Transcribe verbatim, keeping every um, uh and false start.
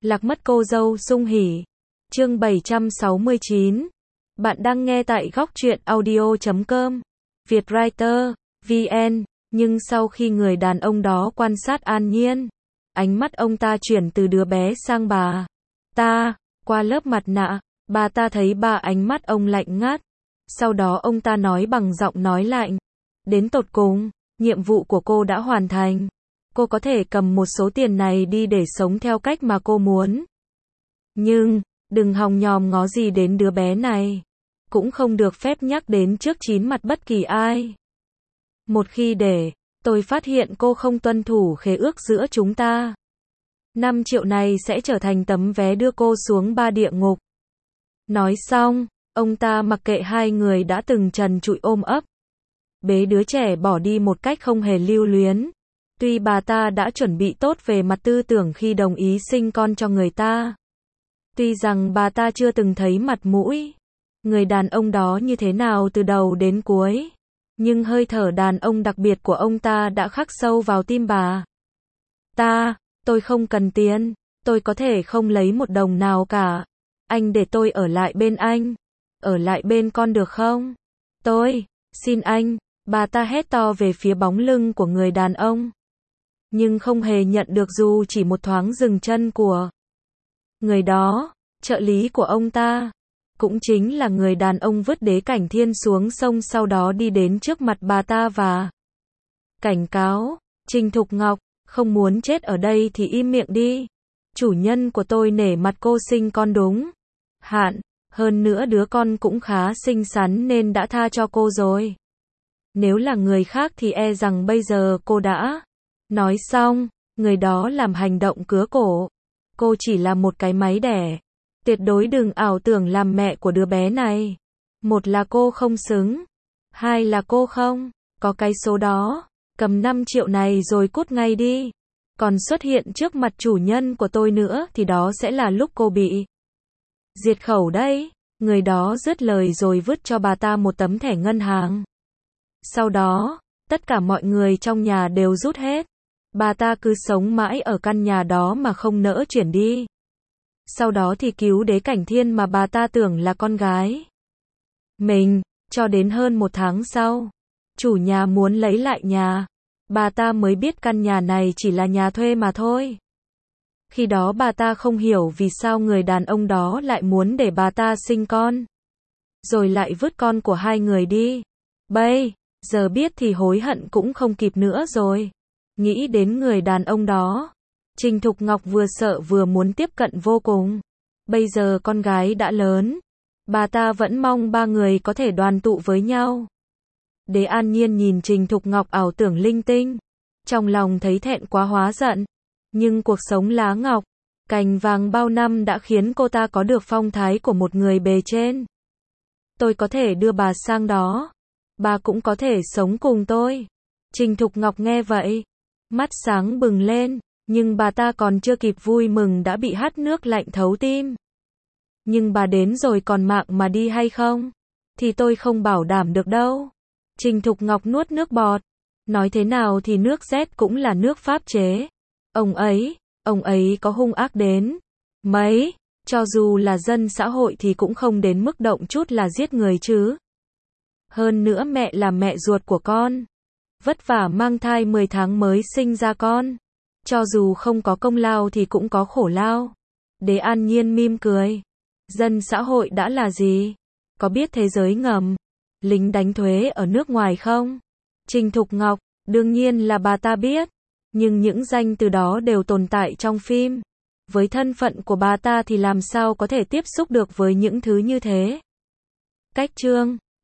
Lạc mất cô dâu sung hỉ. Chương bảy trăm sáu mươi chín. Bạn đang nghe tại góc truyện audio chấm com. Vietwriter, vê en. Nhưng sau khi người đàn ông đó quan sát An Nhiên, ánh mắt ông ta chuyển từ đứa bé sang bà ta. Qua lớp mặt nạ, bà ta thấy ba ánh mắt ông lạnh ngắt. Sau đó ông ta nói bằng giọng nói lạnh. Đến tột cùng, nhiệm vụ của cô đã hoàn thành. Cô có thể cầm một số tiền này đi để sống theo cách mà cô muốn. Nhưng, đừng hòng nhòm ngó gì đến đứa bé này. Cũng không được phép nhắc đến trước chín mặt bất kỳ ai. Một khi để tôi phát hiện cô không tuân thủ khế ước giữa chúng ta, năm triệu này sẽ trở thành tấm vé đưa cô xuống ba địa ngục. Nói xong, ông ta mặc kệ hai người đã từng trần trụi ôm ấp, bế đứa trẻ bỏ đi một cách không hề lưu luyến. Tuy bà ta đã chuẩn bị tốt về mặt tư tưởng khi đồng ý sinh con cho người ta. Tuy rằng bà ta chưa từng thấy mặt mũi người đàn ông đó như thế nào từ đầu đến cuối, nhưng hơi thở đàn ông đặc biệt của ông ta đã khắc sâu vào tim bà ta. Tôi không cần tiền, tôi có thể không lấy một đồng nào cả. Anh để tôi ở lại bên anh, ở lại bên con được không? Tôi, xin anh, bà ta hét to về phía bóng lưng của người đàn ông. Nhưng không hề nhận được dù chỉ một thoáng dừng chân của người đó, trợ lý của ông ta. Cũng chính là người đàn ông vứt Đế Cảnh Thiên xuống sông sau đó đi đến trước mặt bà ta và cảnh cáo, Trình Thục Ngọc, không muốn chết ở đây thì im miệng đi. Chủ nhân của tôi nể mặt cô sinh con đúng hạn, hơn nữa đứa con cũng khá xinh xắn nên đã tha cho cô rồi. Nếu là người khác thì e rằng bây giờ cô đã... Nói xong, người đó làm hành động cứa cổ. Cô chỉ là một cái máy đẻ. Tuyệt đối đừng ảo tưởng làm mẹ của đứa bé này. Một là cô không xứng. Hai là cô không có cái số đó. Cầm năm triệu này rồi cút ngay đi. Còn xuất hiện trước mặt chủ nhân của tôi nữa thì đó sẽ là lúc cô bị diệt khẩu đấy. Người đó dứt lời rồi vứt cho bà ta một tấm thẻ ngân hàng. Sau đó, tất cả mọi người trong nhà đều rút hết. Bà ta cứ sống mãi ở căn nhà đó mà không nỡ chuyển đi. Sau đó thì cứu Đế Cảnh Thiên mà bà ta tưởng là con gái mình, cho đến hơn một tháng sau. Chủ nhà muốn lấy lại nhà. Bà ta mới biết căn nhà này chỉ là nhà thuê mà thôi. Khi đó bà ta không hiểu vì sao người đàn ông đó lại muốn để bà ta sinh con. Rồi lại vứt con của hai người đi. Bây giờ biết thì hối hận cũng không kịp nữa rồi. Nghĩ đến người đàn ông đó, Trình Thục Ngọc vừa sợ vừa muốn tiếp cận vô cùng. Bây giờ con gái đã lớn, bà ta vẫn mong ba người có thể đoàn tụ với nhau. Đế An Nhiên nhìn Trình Thục Ngọc ảo tưởng linh tinh, trong lòng thấy thẹn quá hóa giận. Nhưng cuộc sống lá ngọc, cành vàng bao năm đã khiến cô ta có được phong thái của một người bề trên. Tôi có thể đưa bà sang đó, bà cũng có thể sống cùng tôi. Trình Thục Ngọc nghe vậy, mắt sáng bừng lên, nhưng bà ta còn chưa kịp vui mừng đã bị hắt nước lạnh thấu tim. Nhưng bà đến rồi còn mạng mà đi hay không? Thì tôi không bảo đảm được đâu. Trình Thục Ngọc nuốt nước bọt. Nói thế nào thì nước Z cũng là nước pháp chế. Ông ấy, ông ấy có hung ác đến mấy, cho dù là dân xã hội thì cũng không đến mức động chút là giết người chứ. Hơn nữa mẹ là mẹ ruột của con. Vất vả mang thai mười tháng mới sinh ra con. Cho dù không có công lao thì cũng có khổ lao. Đế An Nhiên mỉm cười. Dân xã hội đã là gì? Có biết thế giới ngầm, lính đánh thuế ở nước ngoài không? Trình Thục Ngọc, đương nhiên là bà ta biết. Nhưng những danh từ đó đều tồn tại trong phim. Với thân phận của bà ta thì làm sao có thể tiếp xúc được với những thứ như thế? Cách chương